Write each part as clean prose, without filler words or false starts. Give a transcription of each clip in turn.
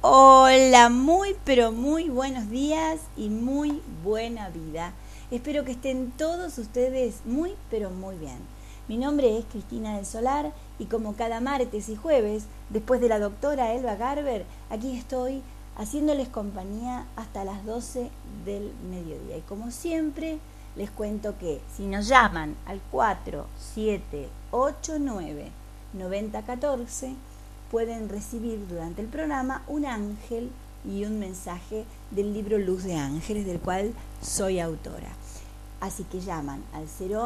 Hola, muy pero muy buenos días y muy buena vida. Espero que estén todos ustedes muy pero muy bien. Mi nombre es Cristina del Solar y como cada martes y jueves, después de la doctora Elba Garber, aquí estoy haciéndoles compañía hasta las 12 del mediodía. Y como siempre, les cuento que si nos llaman al 4789-9014, pueden recibir durante el programa un ángel y un mensaje del libro Luz de Ángeles, del cual soy autora. Así que llaman al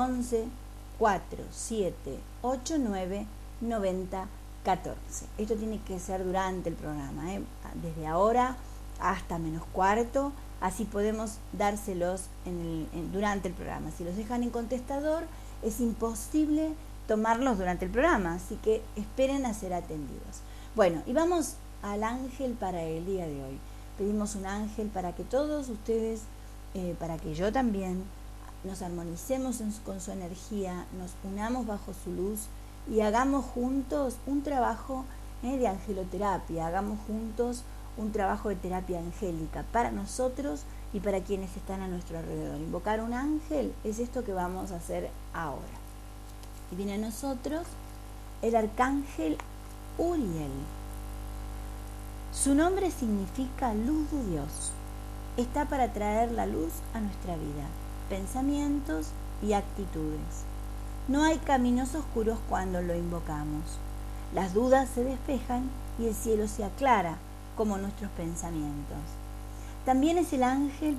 011-4789-9014. Esto tiene que ser durante el programa, desde ahora hasta menos cuarto, así podemos dárselos durante el programa. Si los dejan en contestador, es imposible tomarlos durante el programa, así que esperen a ser atendidos. Bueno, y vamos al ángel para el día de hoy. Pedimos un ángel para que todos ustedes, para que yo también, nos armonicemos con su energía, nos unamos bajo su luz y hagamos juntos un trabajo de angeloterapia, hagamos juntos un trabajo de terapia angélica para nosotros y para quienes están a nuestro alrededor. Invocar un ángel es esto que vamos a hacer ahora. Y viene a nosotros el arcángel Uriel. Su nombre significa luz de Dios. Está para traer la luz a nuestra vida, pensamientos y actitudes. No hay caminos oscuros cuando lo invocamos. Las dudas se despejan y el cielo se aclara como nuestros pensamientos. También es el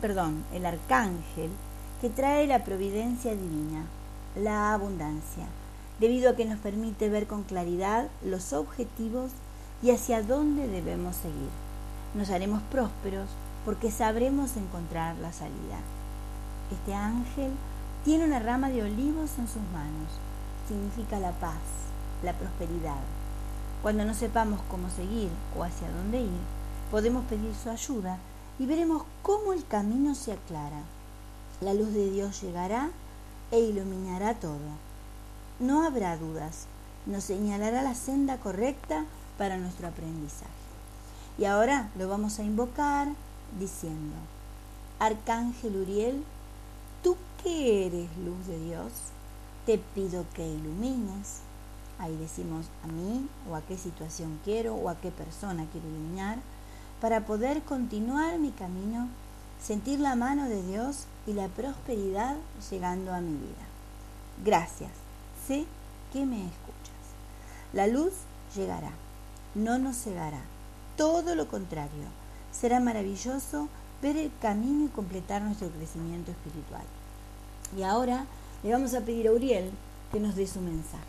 arcángel que trae la providencia divina, la abundancia, debido a que nos permite ver con claridad los objetivos y hacia dónde debemos seguir. Nos haremos prósperos porque sabremos encontrar la salida. Este ángel tiene una rama de olivos en sus manos. Significa la paz, la prosperidad. Cuando no sepamos cómo seguir o hacia dónde ir, podemos pedir su ayuda y veremos cómo el camino se aclara. La luz de Dios llegará e iluminará todo. No habrá dudas, nos señalará la senda correcta para nuestro aprendizaje. Y ahora lo vamos a invocar diciendo: Arcángel Uriel, tú que eres luz de Dios, te pido que ilumines. Ahí decimos a mí o a qué situación quiero o a qué persona quiero iluminar para poder continuar mi camino, sentir la mano de Dios y la prosperidad llegando a mi vida. Gracias. Sé que me escuchas. La luz llegará, no nos cegará. Todo lo contrario, será maravilloso ver el camino y completar nuestro crecimiento espiritual. Y ahora le vamos a pedir a Uriel que nos dé su mensaje.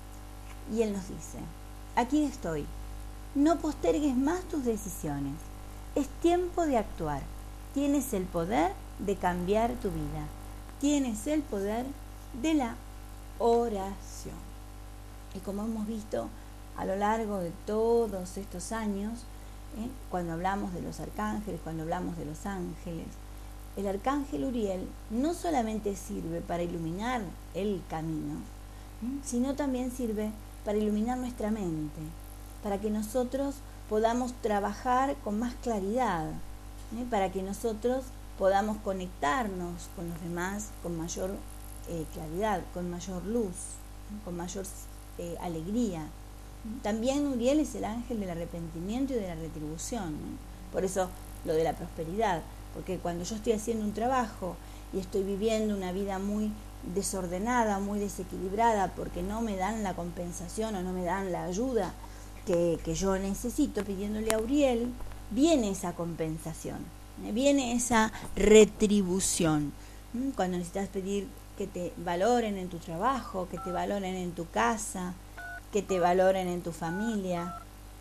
Y él nos dice: aquí estoy. No postergues más tus decisiones. Es tiempo de actuar. Tienes el poder de cambiar tu vida. Tienes el poder de la oración. Y como hemos visto a lo largo de todos estos años, cuando hablamos de los arcángeles, cuando hablamos de los ángeles, el arcángel Uriel no solamente sirve para iluminar el camino, sino también sirve para iluminar nuestra mente, para que nosotros podamos trabajar con más claridad, para que nosotros podamos conectarnos con los demás con mayor claridad, con mayor luz, con mayor alegría. También Uriel es el ángel del arrepentimiento y de la retribución, por eso lo de la prosperidad, porque cuando yo estoy haciendo un trabajo y estoy viviendo una vida muy desordenada, muy desequilibrada, porque no me dan la compensación o no me dan la ayuda que yo necesito, pidiéndole a Uriel, viene esa compensación, viene esa retribución. Cuando necesitas pedir que te valoren en tu trabajo, que te valoren en tu casa, que te valoren en tu familia,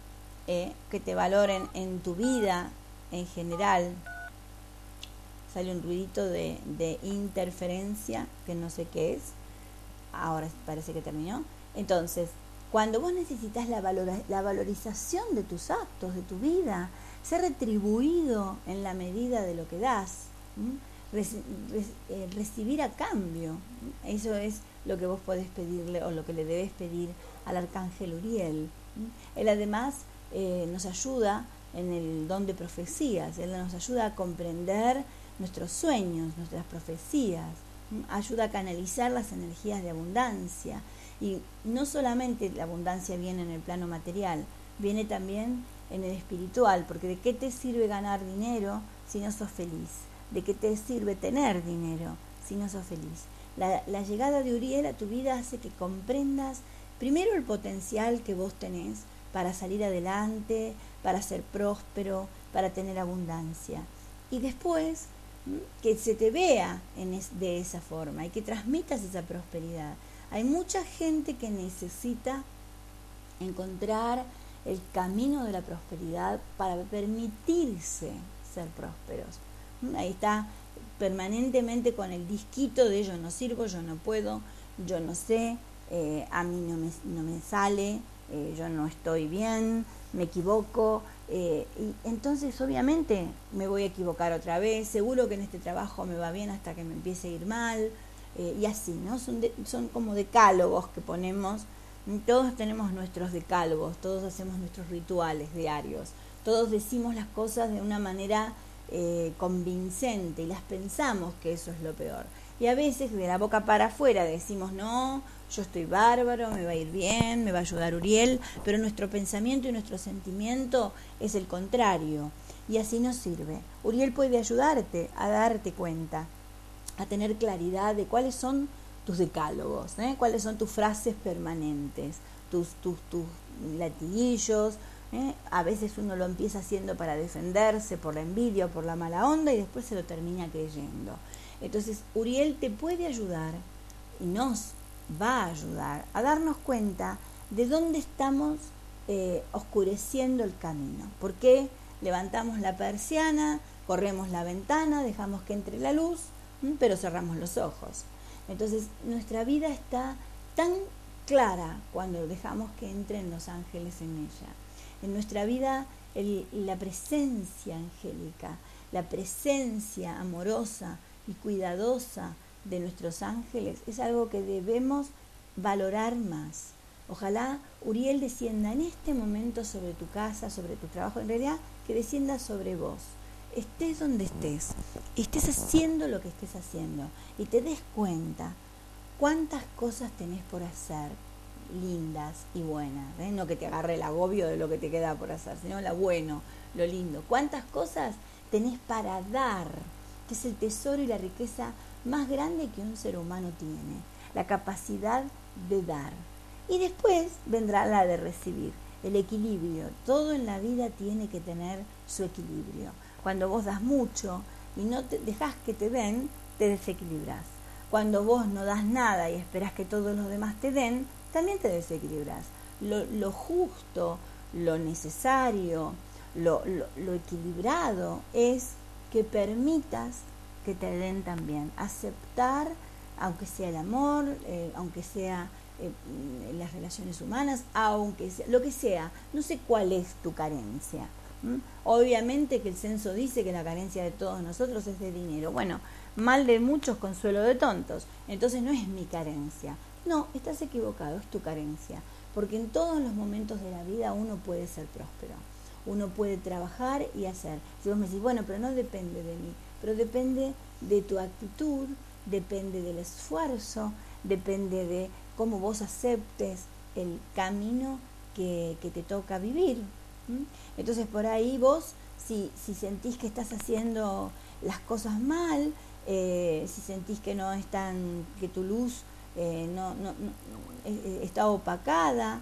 que te valoren en tu vida en general. Sale un ruidito de interferencia, que no sé qué es. Ahora parece que terminó. Entonces, cuando vos necesitas la valorización de tus actos, de tu vida, ser retribuido en la medida de lo que das, recibir a cambio, eso es lo que vos podés pedirle o lo que le debes pedir al arcángel Uriel. Él además nos ayuda en el don de profecías. Él nos ayuda a comprender nuestros sueños, nuestras profecías, ayuda a canalizar las energías de abundancia. Y no solamente la abundancia viene en el plano material, viene también en el espiritual, porque ¿de qué te sirve ganar dinero si no sos feliz? ¿De qué te sirve tener dinero si no sos feliz? La llegada de Uriel a tu vida hace que comprendas primero el potencial que vos tenés para salir adelante, para ser próspero, para tener abundancia. Y después que se te vea de esa forma y que transmitas esa prosperidad. Hay mucha gente que necesita encontrar el camino de la prosperidad para permitirse ser prósperos. Ahí está permanentemente con el disquito de yo no sirvo, yo no puedo, yo no sé, a mí no me sale, yo no estoy bien, me equivoco, y entonces obviamente me voy a equivocar otra vez, seguro que en este trabajo me va bien hasta que me empiece a ir mal, y así, ¿no? Son como decálogos que ponemos. Todos tenemos nuestros decálogos, todos hacemos nuestros rituales diarios, todos decimos las cosas de una manera convincente y las pensamos que eso es lo peor. Y a veces de la boca para afuera decimos, no, yo estoy bárbaro, me va a ir bien, me va a ayudar Uriel, pero nuestro pensamiento y nuestro sentimiento es el contrario, y así no sirve. Uriel puede ayudarte a darte cuenta, a tener claridad de cuáles son tus decálogos, cuáles son tus frases permanentes, tus latiguillos. A veces uno lo empieza haciendo para defenderse por la envidia o por la mala onda y después se lo termina creyendo. Entonces Uriel te puede ayudar y nos va a ayudar a darnos cuenta de dónde estamos oscureciendo el camino. ¿Por qué levantamos la persiana, corremos la ventana, dejamos que entre la luz, pero cerramos los ojos? Entonces nuestra vida está tan clara cuando dejamos que entren los ángeles en ella. En nuestra vida la presencia angélica, la presencia amorosa y cuidadosa de nuestros ángeles es algo que debemos valorar más. Ojalá Uriel descienda en este momento sobre tu casa, sobre tu trabajo, en realidad que descienda sobre vos. Estés donde estés haciendo lo que estés haciendo y te des cuenta cuántas cosas tenés por hacer, lindas y buenas, no que te agarre el agobio de lo que te queda por hacer, sino lo bueno, lo lindo. Cuántas cosas tenés para dar, que es el tesoro y la riqueza más grande que un ser humano tiene, la capacidad de dar. Y después vendrá la de recibir, el equilibrio. Todo en la vida tiene que tener su equilibrio. Cuando vos das mucho y no te dejás que te den, te desequilibrás. Cuando vos no das nada y esperás que todos los demás te den, también te desequilibrás. Lo justo, lo necesario, lo equilibrado es que permitas que te den también. Aceptar, aunque sea el amor, aunque sea las relaciones humanas, aunque sea lo que sea. No sé cuál es tu carencia. Obviamente que el censo dice que la carencia de todos nosotros es de dinero. Bueno, mal de muchos, consuelo de tontos. Entonces no es mi carencia. No, estás equivocado, es tu carencia. Porque en todos los momentos de la vida uno puede ser próspero. Uno puede trabajar y hacer. Si vos me decís, bueno, pero no depende de mí. Pero depende de tu actitud, depende del esfuerzo, depende de cómo vos aceptes el camino que te toca vivir. Entonces por ahí vos, si sentís que estás haciendo las cosas mal, si sentís que no están, que tu luz no está opacada,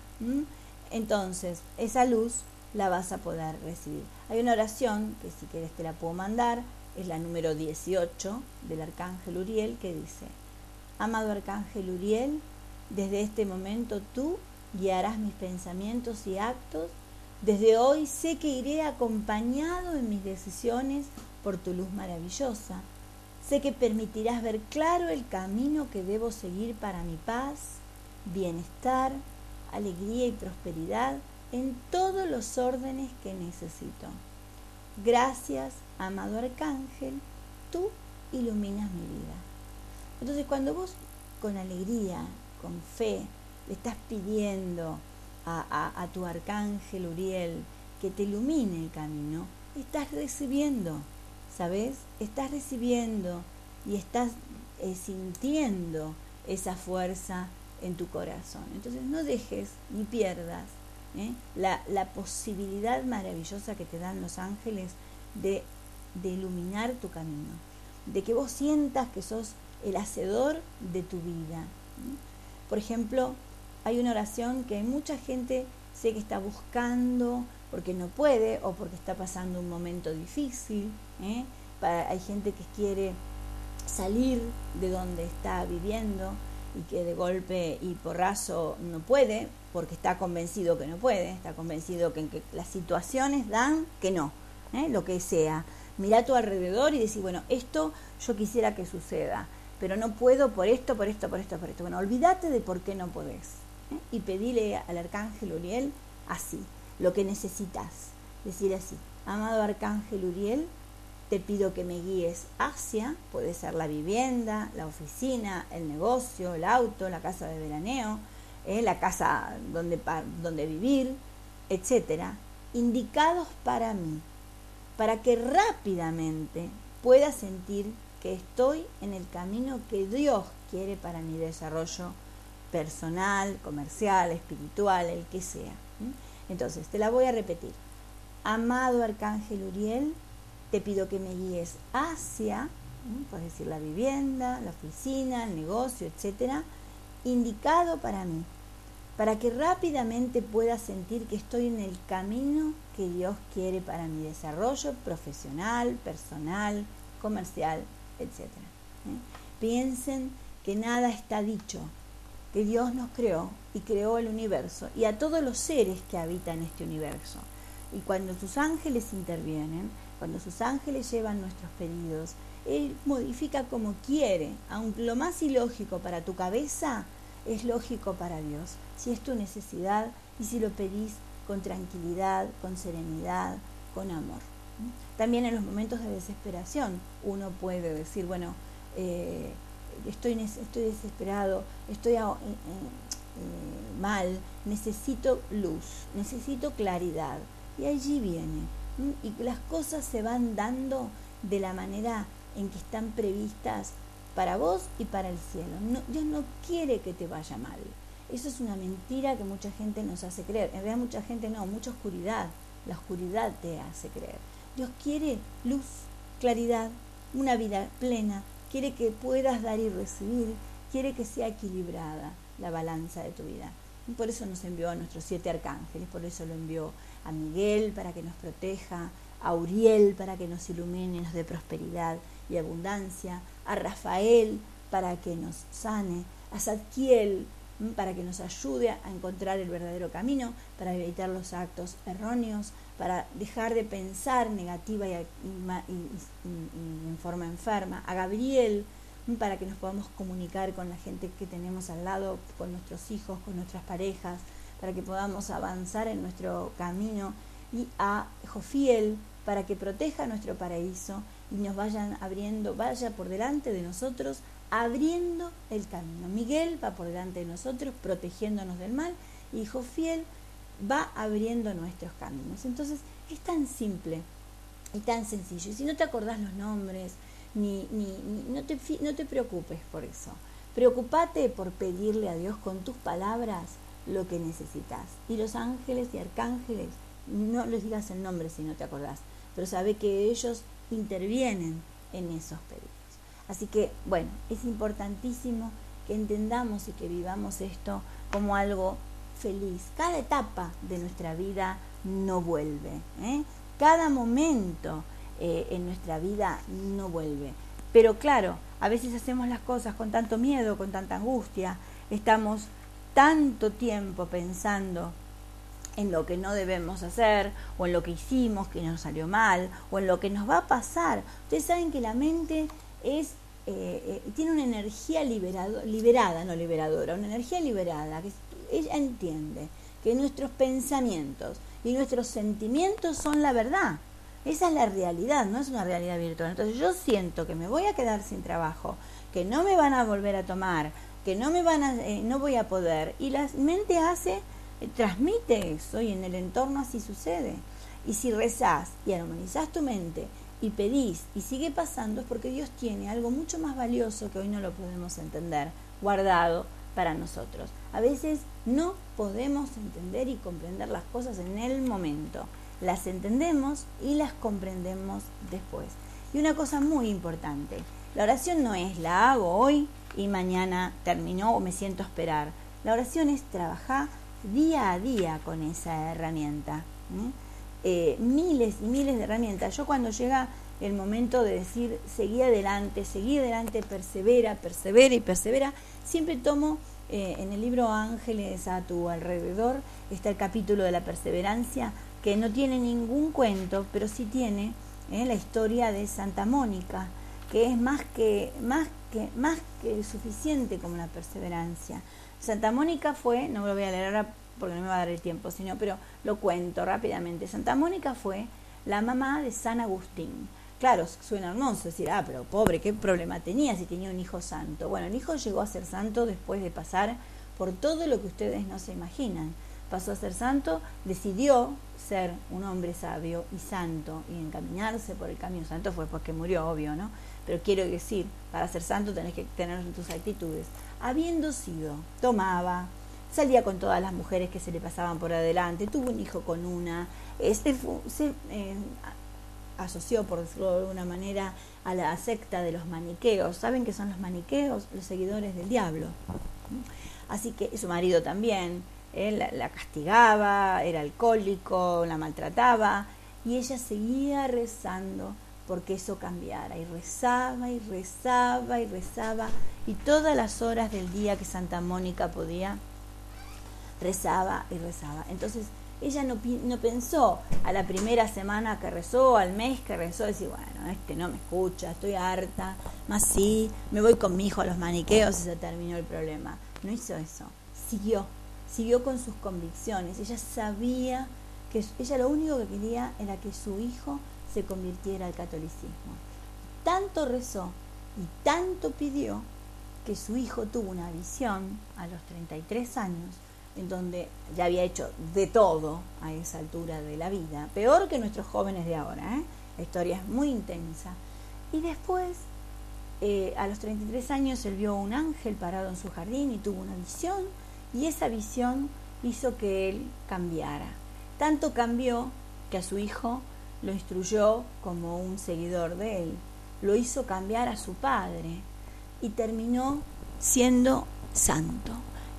entonces esa luz la vas a poder recibir. Hay una oración que si querés te la puedo mandar, es la número 18 del Arcángel Uriel, que dice: amado Arcángel Uriel, desde este momento tú guiarás mis pensamientos y actos. Desde hoy sé que iré acompañado en mis decisiones por tu luz maravillosa. Sé que permitirás ver claro el camino que debo seguir para mi paz, bienestar, alegría y prosperidad en todos los órdenes que necesito. Gracias, amado Arcángel, tú iluminas mi vida. Entonces cuando vos con alegría, con fe, le estás pidiendo a tu Arcángel Uriel que te ilumine el camino, estás recibiendo, ¿sabes? Estás recibiendo y estás sintiendo esa fuerza en tu corazón. Entonces no dejes ni pierdas la posibilidad maravillosa que te dan los ángeles de iluminar tu camino, de que vos sientas que sos el hacedor de tu vida. Por ejemplo, hay una oración que mucha gente sé que está buscando porque no puede o porque está pasando un momento difícil. Hay gente que quiere salir de donde está viviendo y que de golpe y porrazo no puede porque está convencido que no puede, está convencido que las situaciones dan que no, lo que sea. Mirá a tu alrededor y decir, bueno, esto yo quisiera que suceda, pero no puedo por esto. Bueno, olvídate de por qué no podés, y pedile al arcángel Uriel así, lo que necesitas. Decir así: amado arcángel Uriel, te pido que me guíes hacia, puede ser la vivienda, la oficina, el negocio, el auto, la casa de veraneo, la casa donde vivir, etcétera, indicados para mí, para que rápidamente pueda sentir que estoy en el camino que Dios quiere para mi desarrollo personal, comercial, espiritual, el que sea. Entonces, te la voy a repetir. Amado arcángel Uriel, te pido que me guíes hacia, puedes decir la vivienda, la oficina, el negocio, etcétera, indicado para mí, para que rápidamente pueda sentir que estoy en el camino que Dios quiere para mi desarrollo profesional, personal, comercial, etcétera. Piensen que nada está dicho, que Dios nos creó y creó el universo y a todos los seres que habitan este universo. Y cuando sus ángeles intervienen, cuando sus ángeles llevan nuestros pedidos, Él modifica como quiere, aunque lo más ilógico para tu cabeza es lógico para Dios, si es tu necesidad y si lo pedís con tranquilidad, con serenidad, con amor. También en los momentos de desesperación uno puede decir, bueno, estoy desesperado, estoy mal, necesito luz, necesito claridad. Y allí viene. Y las cosas se van dando de la manera en que están previstas para vos y para el cielo. Dios no quiere que te vaya mal. Eso es una mentira que mucha gente nos hace creer. En realidad mucha gente no, mucha oscuridad. La oscuridad te hace creer. Dios quiere luz, claridad, una vida plena. Quiere que puedas dar y recibir. Quiere que sea equilibrada la balanza de tu vida. Y por eso nos envió a nuestros 7 arcángeles, por eso lo envió a Miguel para que nos proteja, a Uriel para que nos ilumine, nos dé prosperidad y abundancia, a Rafael para que nos sane, a Zadkiel para que nos ayude a encontrar el verdadero camino, para evitar los actos erróneos, para dejar de pensar negativa y en forma enferma, a Gabriel para que nos podamos comunicar con la gente que tenemos al lado, con nuestros hijos, con nuestras parejas, para que podamos avanzar en nuestro camino, y a Jofiel para que proteja nuestro paraíso y nos vaya por delante de nosotros, abriendo el camino. Miguel va por delante de nosotros, protegiéndonos del mal, y Jofiel va abriendo nuestros caminos. Entonces es tan simple y tan sencillo. Y si no te acordás los nombres, no te preocupes por eso. Preocupate por pedirle a Dios con tus palabras lo que necesitas. Y los ángeles y arcángeles, no les digas el nombre si no te acordás, pero sabe que ellos intervienen en esos pedidos. Así que, bueno, es importantísimo que entendamos y que vivamos esto como algo feliz. Cada etapa de nuestra vida no vuelve, cada momento en nuestra vida no vuelve. Pero claro, a veces hacemos las cosas con tanto miedo, con tanta angustia, estamos tanto tiempo pensando en lo que no debemos hacer, o en lo que hicimos que nos salió mal, o en lo que nos va a pasar. Ustedes saben que la mente tiene una energía liberada, no liberadora, una energía liberada, que ella entiende que nuestros pensamientos y nuestros sentimientos son la verdad. Esa es la realidad, no es una realidad virtual. Entonces yo siento que me voy a quedar sin trabajo, que no me van a volver a tomar, que no voy a poder, y la mente transmite eso, y en el entorno así sucede. Y si rezás y armonizás tu mente y pedís y sigue pasando, es porque Dios tiene algo mucho más valioso que hoy no lo podemos entender, guardado para nosotros. A veces no podemos entender y comprender las cosas en el momento. Las entendemos y las comprendemos después. Y una cosa muy importante, la oración no es la hago hoy y mañana terminó o me siento a esperar. La oración es trabajar día a día con esa herramienta. Miles y miles de herramientas. Yo cuando llega el momento de decir seguí adelante, persevera y persevera, siempre tomo en el libro Ángeles a tu alrededor, está el capítulo de la perseverancia, que no tiene ningún cuento, pero sí tiene la historia de Santa Mónica, que es más que suficiente como la perseverancia. Santa Mónica fue, no lo voy a leer ahora porque no me va a dar el tiempo, pero lo cuento rápidamente. Santa Mónica fue la mamá de San Agustín. Claro, suena hermoso decir, pero pobre, ¿qué problema tenía si tenía un hijo santo? Bueno, el hijo llegó a ser santo después de pasar por todo lo que ustedes no se imaginan. Pasó a ser santo, decidió ser un hombre sabio y santo y encaminarse por el camino santo, fue porque murió, obvio, ¿no? Pero quiero decir, para ser santo tenés que tener tus actitudes. Habiendo sido, tomaba, salía con todas las mujeres que se le pasaban por adelante, tuvo un hijo con una, se asoció, por decirlo de alguna manera, a la secta de los maniqueos. ¿Saben qué son los maniqueos? Los seguidores del diablo. Así que su marido también, la castigaba, era alcohólico, la maltrataba, y ella seguía rezando porque eso cambiara, y rezaba, y todas las horas del día que Santa Mónica podía, rezaba. Entonces ella no pensó a la primera semana que rezó, al mes que rezó, decir, bueno, no me escucha, estoy harta, más sí, me voy con mi hijo a los maniqueos y se terminó el problema. No hizo eso, siguió con sus convicciones. Ella sabía que ella lo único que quería era que su hijo se convirtiera al catolicismo. Tanto rezó y tanto pidió que su hijo tuvo una visión a los 33 años, en donde ya había hecho de todo a esa altura de la vida, peor que nuestros jóvenes de ahora, La historia es muy intensa. Y después, a los 33 años, él vio un ángel parado en su jardín y tuvo una visión, y esa visión hizo que él cambiara. Tanto cambió que a su hijo lo instruyó como un seguidor de él, lo hizo cambiar a su padre y terminó siendo santo.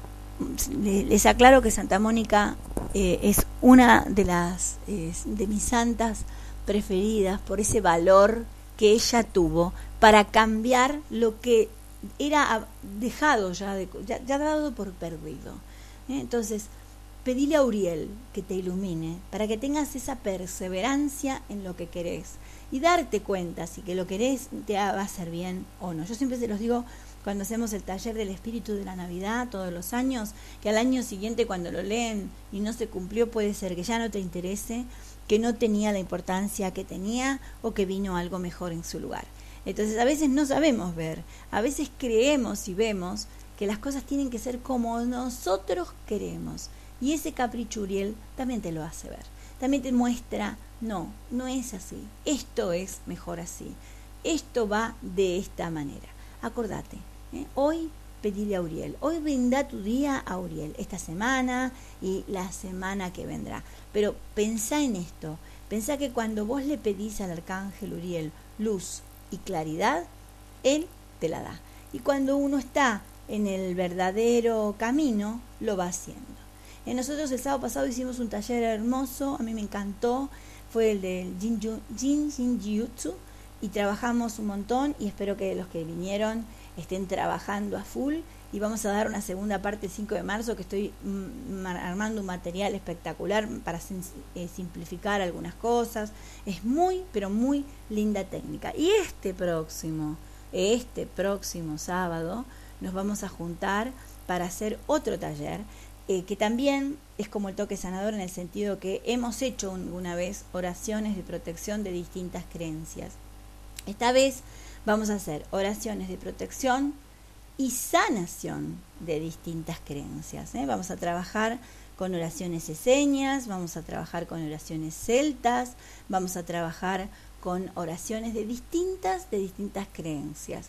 Les aclaro que Santa Mónica es una de mis santas preferidas por ese valor que ella tuvo para cambiar lo que era dejado ya dado por perdido. Entonces, pedile a Uriel que te ilumine para que tengas esa perseverancia en lo que querés y darte cuenta si que lo querés te va a hacer bien o no. Yo siempre se los digo cuando hacemos el taller del espíritu de la Navidad todos los años, que al año siguiente cuando lo leen y no se cumplió, puede ser que ya no te interese, que no tenía la importancia que tenía o que vino algo mejor en su lugar. Entonces a veces no sabemos ver, a veces creemos y vemos que las cosas tienen que ser como nosotros queremos, y ese capricho Uriel también te lo hace ver, también te muestra, no es así, esto es mejor así, esto va de esta manera. Acordate, hoy pedile a Uriel, hoy brinda tu día a Uriel, esta semana y la semana que vendrá, pero pensá en esto, pensá que cuando vos le pedís al arcángel Uriel luz y claridad, él te la da, y cuando uno está en el verdadero camino, lo va haciendo. Nosotros el sábado pasado hicimos un taller hermoso, a mí me encantó, fue el del Jinjutsu, y trabajamos un montón, y espero que los que vinieron estén trabajando a full, y vamos a dar una segunda parte el 5 de marzo, que estoy armando un material espectacular para simplificar algunas cosas. Es muy, pero muy linda técnica. Y este próximo sábado nos vamos a juntar para hacer otro taller, que también es como el toque sanador, en el sentido que hemos hecho una vez oraciones de protección de distintas creencias. Esta vez vamos a hacer oraciones de protección y sanación de distintas creencias. Vamos a trabajar con oraciones esenias, vamos a trabajar con oraciones celtas, vamos a trabajar con oraciones de distintas creencias.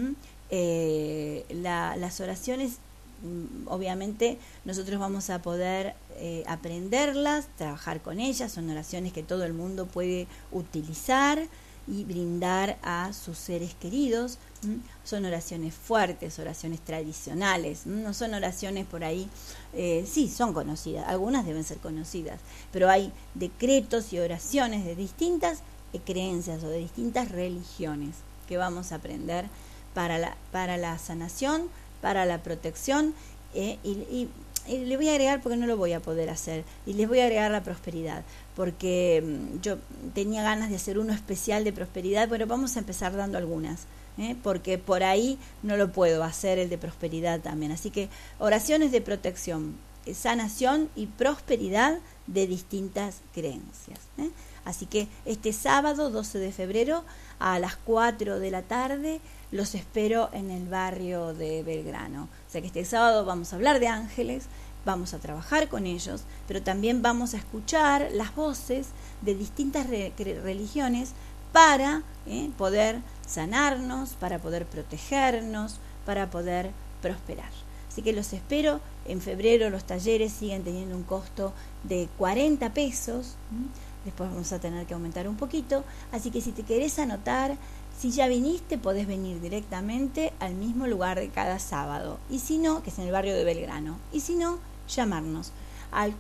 Las oraciones, obviamente nosotros vamos a poder aprenderlas, trabajar con ellas, son oraciones que todo el mundo puede utilizar y brindar a sus seres queridos. Son oraciones fuertes, oraciones tradicionales, no son oraciones por ahí, sí, son conocidas, algunas deben ser conocidas, pero hay decretos y oraciones de distintas creencias o de distintas religiones que vamos a aprender para la sanación, para la protección, y le voy a agregar, porque no lo voy a poder hacer, y les voy a agregar la prosperidad, porque yo tenía ganas de hacer uno especial de prosperidad, pero vamos a empezar dando algunas, porque por ahí no lo puedo hacer el de prosperidad también. Así que oraciones de protección, sanación y prosperidad de distintas creencias. Así que este sábado 12 de febrero a las 4 de la tarde los espero en el barrio de Belgrano. O sea que este sábado vamos a hablar de ángeles, vamos a trabajar con ellos, pero también vamos a escuchar las voces de distintas religiones para poder sanarnos, para poder protegernos, para poder prosperar. Así que los espero. En febrero los talleres siguen teniendo un costo de 40 pesos. Después vamos a tener que aumentar un poquito. Así que si te querés anotar, si ya viniste, podés venir directamente al mismo lugar de cada sábado. Y si no, que es en el barrio de Belgrano. Y si no, llamarnos al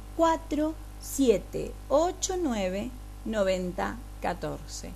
4789-9014.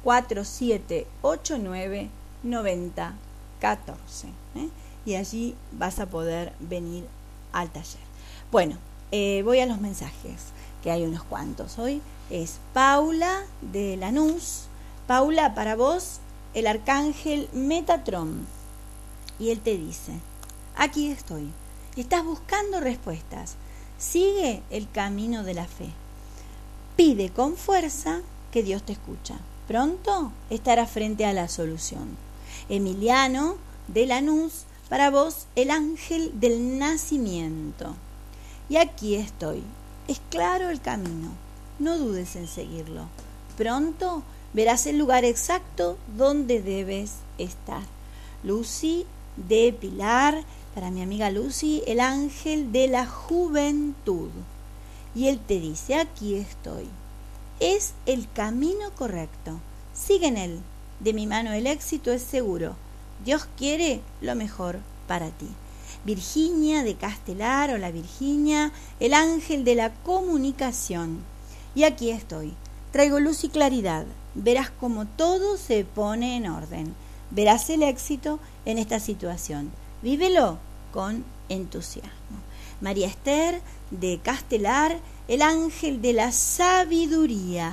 4789-9014. Y allí vas a poder venir al taller. Bueno, voy a los mensajes, que hay unos cuantos. Hoy es Paula de Lanús. Paula, para vos, el arcángel Metatrón. Y él te dice: aquí estoy. Estás buscando respuestas. Sigue el camino de la fe. Pide con fuerza que Dios te escucha. Pronto estarás frente a la solución. Emiliano de Lanús, para vos, el ángel del nacimiento. Y aquí estoy. Es claro el camino. No dudes en seguirlo. Pronto verás el lugar exacto donde debes estar. Lucy de Pilar, para mi amiga Lucy, el ángel de la juventud. Y él te dice: aquí estoy. Es el camino correcto. Sigue en él. De mi mano el éxito es seguro. Dios quiere lo mejor para ti. Virginia de Castelar, hola Virginia, el ángel de la comunicación. Y aquí estoy. Traigo luz y claridad. Verás cómo todo se pone en orden. Verás el éxito en esta situación. Vívelo con entusiasmo. María Esther de Castelar, el ángel de la sabiduría.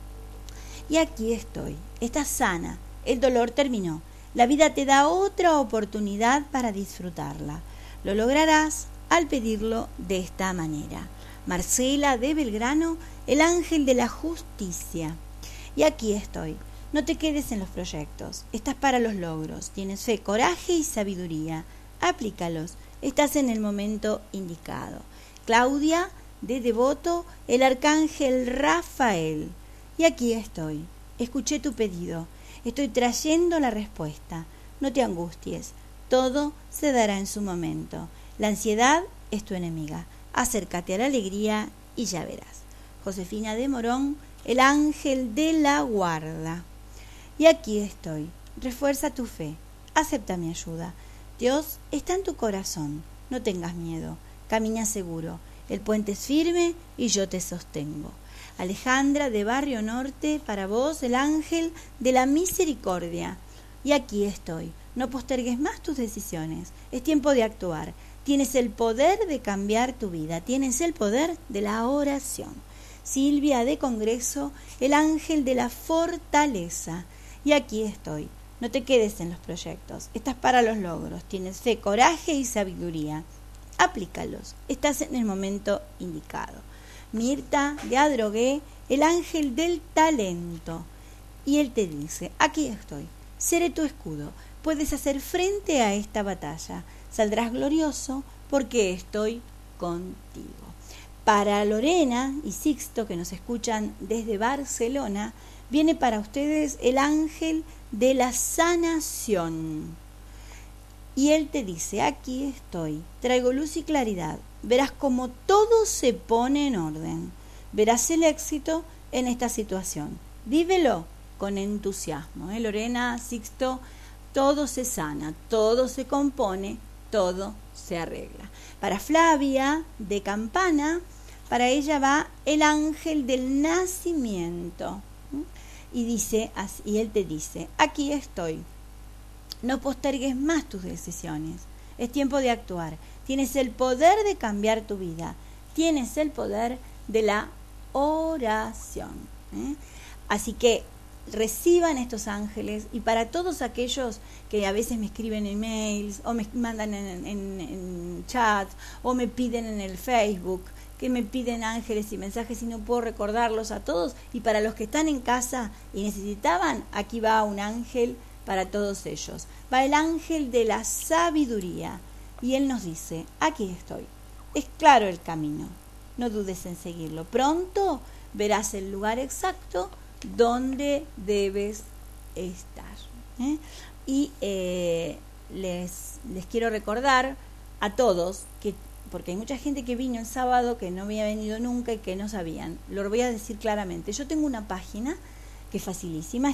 Y aquí estoy. Estás sana. El dolor terminó. La vida te da otra oportunidad para disfrutarla. Lo lograrás al pedirlo de esta manera. Marcela de Belgrano, el ángel de la justicia. Y aquí estoy. No te quedes en los proyectos. Estás para los logros. Tienes fe, coraje y sabiduría. Aplícalos. Estás en el momento indicado. Claudia de Devoto, el arcángel Rafael. Y aquí estoy. Escuché tu pedido. Estoy trayendo la respuesta. No te angusties. Todo se dará en su momento. La ansiedad es tu enemiga. Acércate a la alegría y ya verás. Josefina de Morón, el ángel de la guarda. Y aquí estoy. Refuerza tu fe. Acepta mi ayuda. Dios está en tu corazón. No tengas miedo. Camina seguro. El puente es firme y yo te sostengo. Alejandra de Barrio Norte, para vos, el ángel de la misericordia. Y aquí estoy. No postergues más tus decisiones. Es tiempo de actuar. Tienes el poder de cambiar tu vida. Tienes el poder de la oración. Silvia de Congreso, el ángel de la fortaleza. Y aquí estoy. No te quedes en los proyectos. Estás para los logros. Tienes fe, coraje y sabiduría. Aplícalos. Estás en el momento indicado. Mirta de Adrogué, el ángel del talento. Y él te dice: aquí estoy. Seré tu escudo. Puedes hacer frente a esta batalla. Saldrás glorioso porque estoy contigo. Para Lorena y Sixto, que nos escuchan desde Barcelona, viene para ustedes el ángel de la sanación. Y él te dice, aquí estoy, traigo luz y claridad, verás cómo todo se pone en orden, verás el éxito en esta situación. Vívelo con entusiasmo. Lorena, Sixto, todo se sana, todo se compone, todo se arregla. Para Flavia, de Campana, para ella va el ángel del nacimiento. Y dice, y él te dice, aquí estoy. No postergues más tus decisiones. Es tiempo de actuar. Tienes el poder de cambiar tu vida. Tienes el poder de la oración. Así que reciban estos ángeles, y para todos aquellos que a veces me escriben emails o me mandan en chat o me piden en el Facebook, que me piden ángeles y mensajes y no puedo recordarlos a todos, y para los que están en casa y necesitaban, aquí va un ángel para todos ellos. Va el ángel de la sabiduría y él nos dice, aquí estoy, es claro el camino, no dudes en seguirlo, pronto verás el lugar exacto donde debes estar. Y les quiero recordar a todos que, porque hay mucha gente que vino el sábado que no había venido nunca y que no sabían, lo voy a decir claramente. Yo tengo una página que es facilísima, es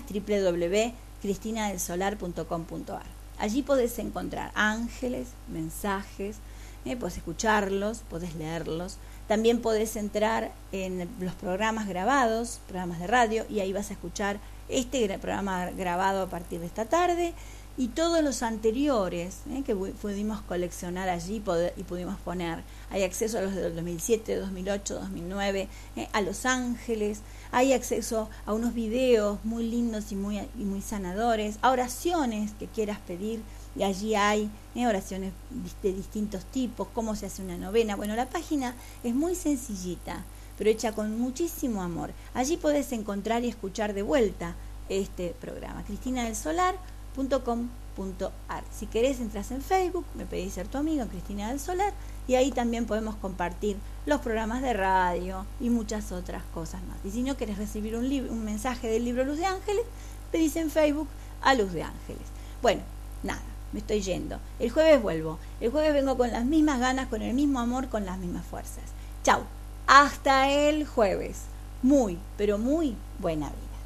www.cristinadelsolar.com.ar. Allí podés encontrar ángeles, mensajes, podés escucharlos, podés leerlos. También podés entrar en los programas grabados, programas de radio, y ahí vas a escuchar este programa grabado a partir de esta tarde y todos los anteriores que pudimos coleccionar allí y pudimos poner. Hay acceso a los de 2007, 2008, 2009, a Los Ángeles. Hay acceso a unos videos muy lindos y muy sanadores, a oraciones que quieras pedir. Y allí hay oraciones de distintos tipos, cómo se hace una novena. Bueno, la página es muy sencillita, pero hecha con muchísimo amor. Allí podés encontrar y escuchar de vuelta este programa, cristinadelsolar.com.ar. Si querés, entras en Facebook, me pedís ser tu amigo, Cristina del Solar, y ahí también podemos compartir los programas de radio y muchas otras cosas más. Y si no querés recibir un mensaje del libro Luz de Ángeles, pedís en Facebook a Luz de Ángeles. Bueno, nada. Me estoy yendo. El jueves vuelvo. El jueves vengo con las mismas ganas, con el mismo amor, con las mismas fuerzas. Chau. Hasta el jueves. Muy, pero muy buena vida.